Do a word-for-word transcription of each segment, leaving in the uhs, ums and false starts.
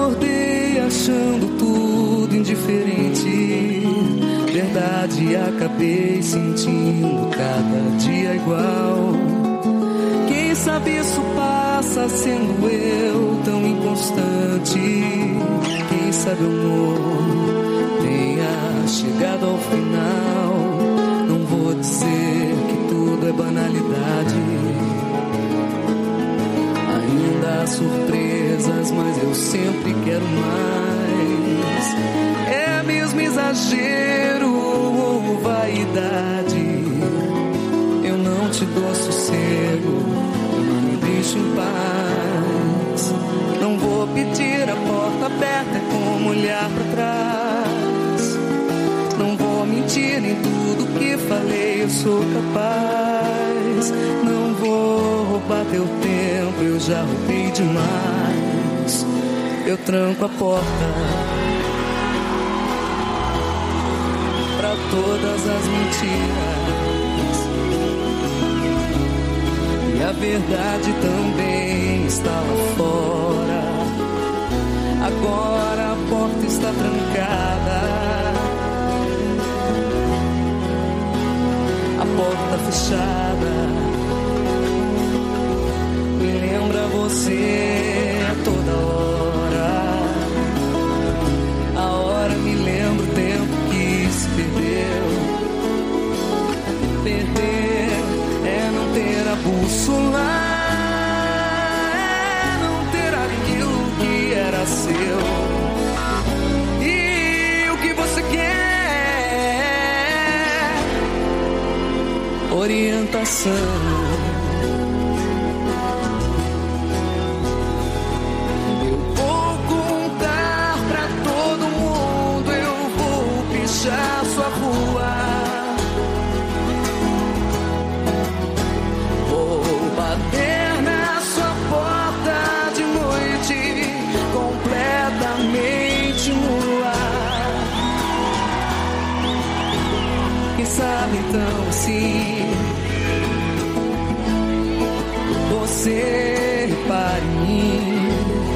acordei achando tudo indiferente. Verdade, acabei sentindo cada dia igual. Quem sabe isso passa sendo eu tão inconstante. Quem sabe o amor tenha chegado ao final. Não vou dizer que tudo é banalidade. Ainda há surpresas, mas eu sempre quero mais. É mesmo exagero ou vaidade? Eu não te dou sossego, eu não me deixo em paz. Não vou pedir a porta aberta, é como olhar pra trás. Não vou mentir em tudo que falei, eu sou capaz. Não vou roubar teu tempo, eu já roubei demais. Eu tranco a porta pra todas as mentiras, e a verdade também está lá fora. Agora a porta está trancada, a porta fechada me lembra você a toda hora. A hora me lembra o tempo que se perdeu. Perder é não ter a bússola, é não ter aquilo que era seu. E o que você quer? Orientação. Sua rua, vou bater na sua porta de noite, completamente nua. Quem sabe então sim, você repare em mim.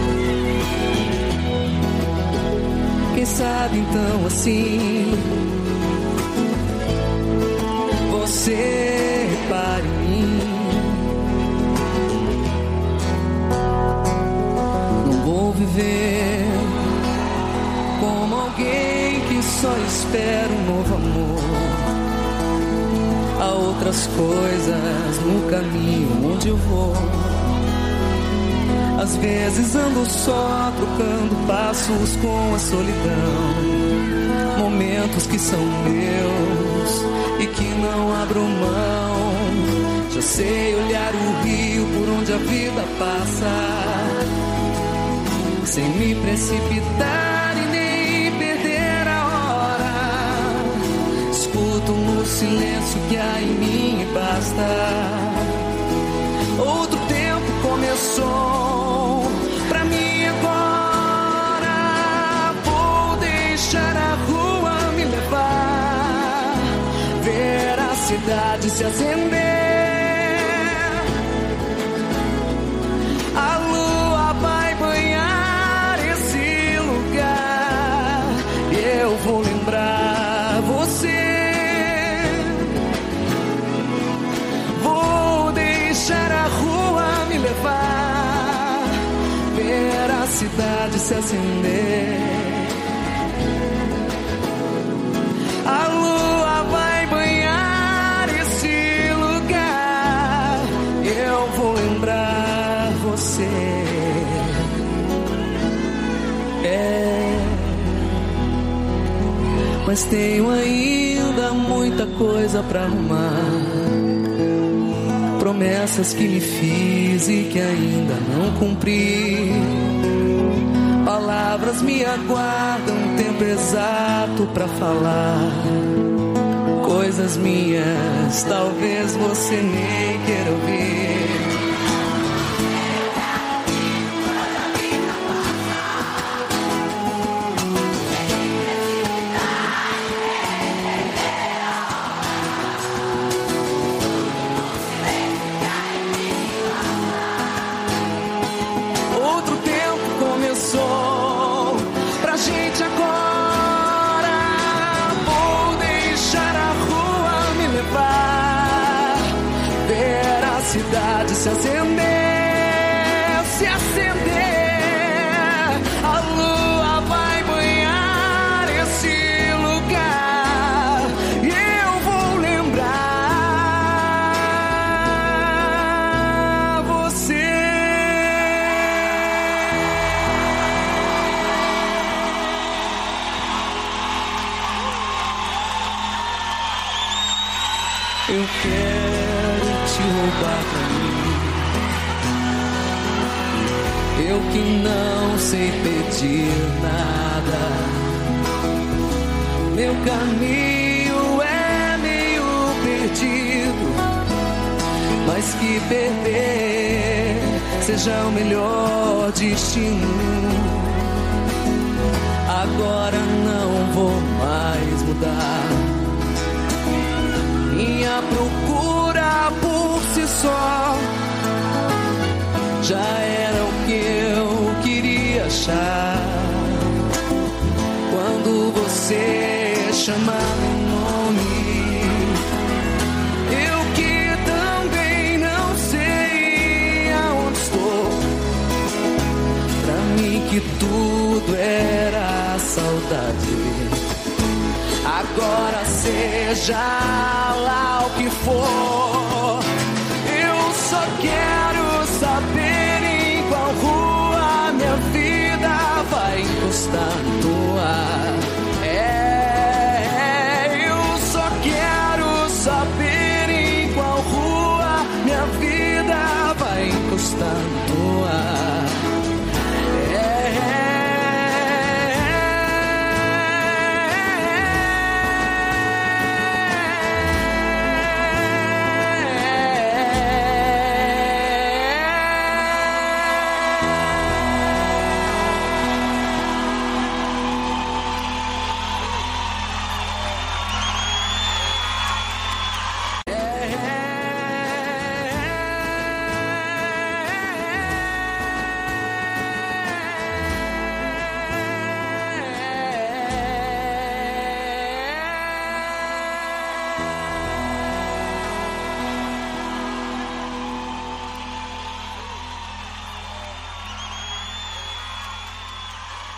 Quem sabe então assim, você repare em mim. Não vou viver como alguém que só espera um novo amor. Há outras coisas no caminho onde eu vou. Às vezes ando só, trocando passos com a solidão. Momentos que são meus e que não abro mão. Já sei olhar o rio por onde a vida passa, sem me precipitar e nem perder a hora. Escuto no silêncio que há em mim e basta. Outro tempo começou pra mim agora. Vou deixar a rua me levar, ver a cidade se acender. A lua vai banhar esse lugar e eu vou lembrar você. Vou deixar a rua me levar, ver a cidade se acender. A lua vai banhar esse lugar, eu vou lembrar você. É, mas tenho ainda muita coisa pra arrumar. Promessas que me fiz e que ainda não cumpri. Palavras me aguardam um tempo exato pra falar. Coisas minhas, talvez você nem queira ouvir. Outro tempo começou Eu que não sei pedir nada, meu caminho é meio perdido, mas que perder seja o melhor destino. Agora não vou mais mudar. Minha procura por si só já era o que eu queria achar. Quando você chamar meu nome, eu que também não sei aonde estou. Pra mim que tudo era saudade. Agora seja lá o que for, eu só quero